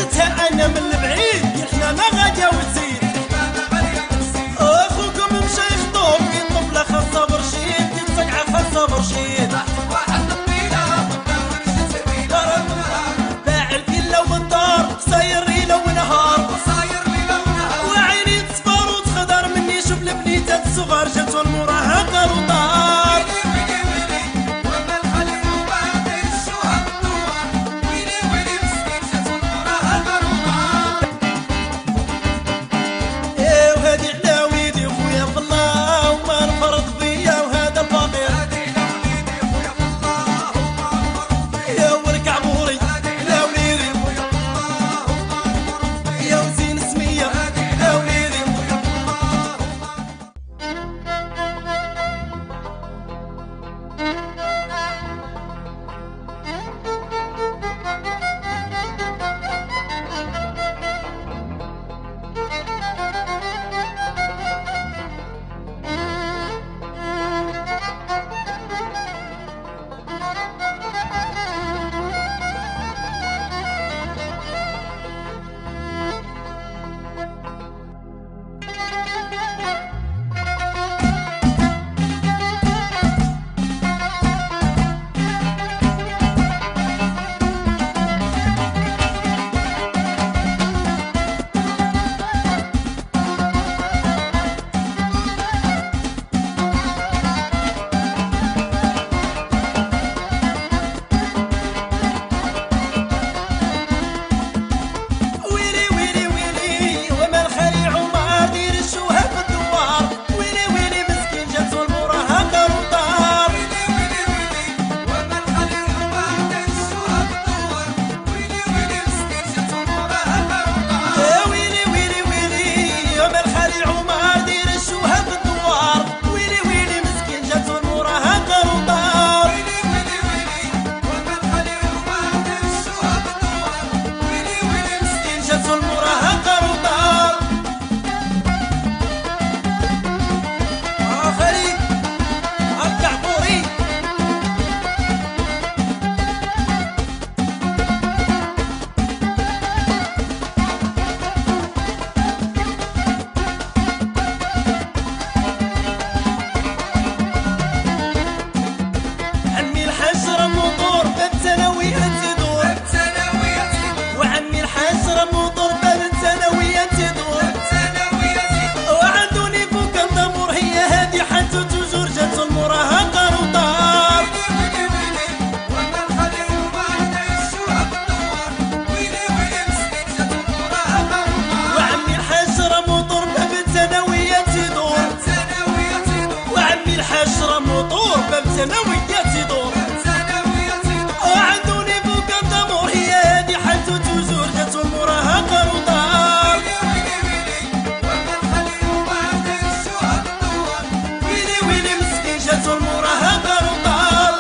شتها انا من البعيد يحنا ما غاديه وتزيد اخوكم مشى يخطب في الطفله خاصه برشيد يتسقع خاصه برشيد باع الفيلا والدار صاير ليله ونهار وعيني تصفر وتخضر مني شوف البنيتات الصغار جاتو المراهقه وطار ثانويات يدور وعندوني فوق الدمور هي هادي حالته تزور جاتو المراهقة وطار ويلي ويلي مسكين جاتو المراهقة وطار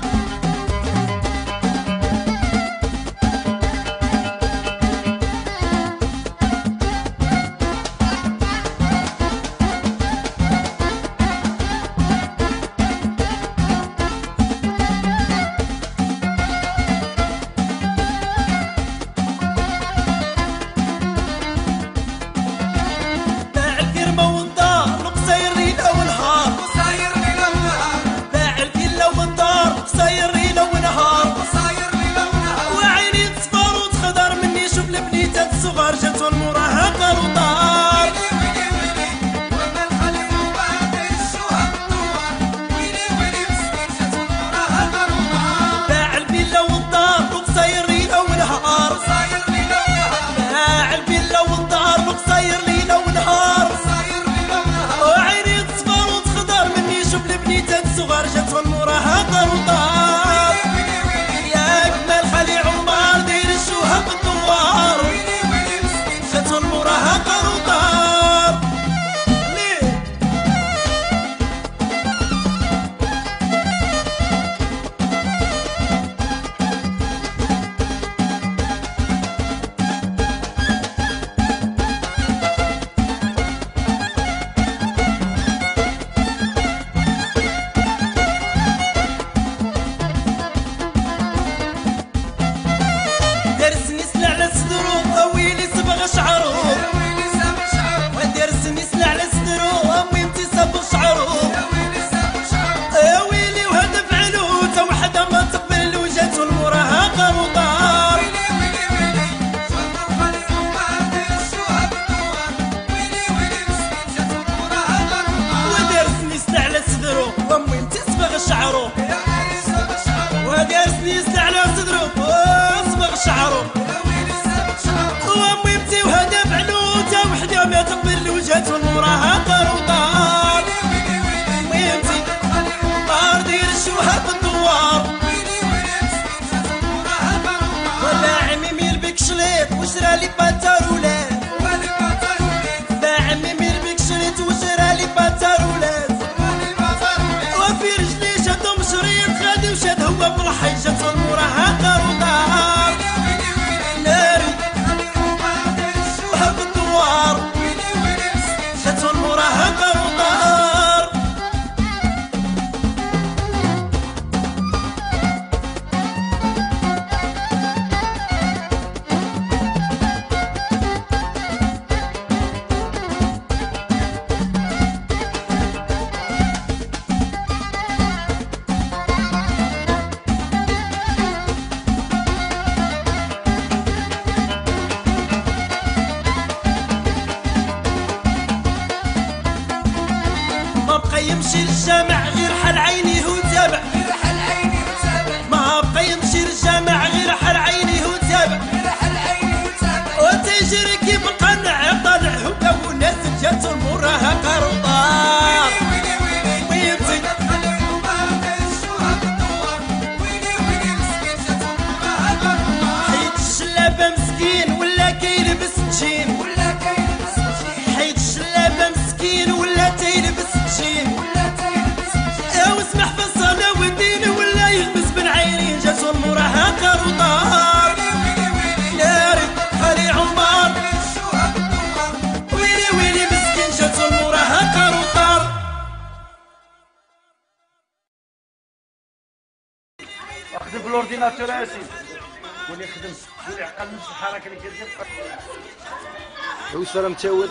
صغار جاتو المراهقة وطار باع الفيلا والدار وقصير ليلة ونهار باع الفيلا والدار وقصير ليلة ونهار وعيني تصفر وتخضر مني شوف البنيتات الصغار جاتو المراهقة وطار يا أجمل خليع عمار دير الشوهة بالدوار وشرى لي باتارولات باع ميمي البيك شريت وشرى لي باتارولات وفي رجلي شادهم شريط غادي وشاد هو بالحي جاتو المراهقة ودار ناري وحب الدوار جاتو المراهقة ودار يمشي للجامع غير حال عينيه وتابع ما بقى يمشي للجامع غير حال عينيه وتابع وتجري كيف قنع طالع هو وناس جاتو المراهقة رضار ويمشي حيد الشلابة مسكين ولا كيلبس تجين حيد الشلابة مسكين ولا تيلبس تجين واسمح في الصلاة والدين ولا يلبس بن عينين جاتو المراهقة رضار ناري خالي عمار ويلي ويلي مسكين جاتو المراهقة رضار خدم بالاورديناتور اسيدي ولي خدم ولي عقل نفس الحركه اللي كدير واش راه متاول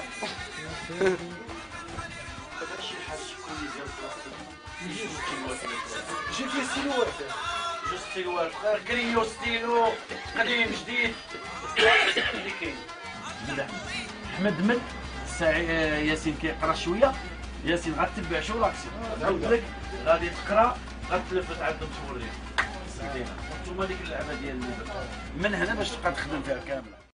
جي فيه ستيلوات جوج ستيلوات كريو ستيلو قديم جديد اللي كاين لا احمد مد ياسين كيقرا شويه ياسين غتتبع شو لاكسي نعاود لك غادي تقرا غتلفت عندهم توري نتوما ديك اللعبه ديال من هنا باش تبقى تخدم فيها كامله.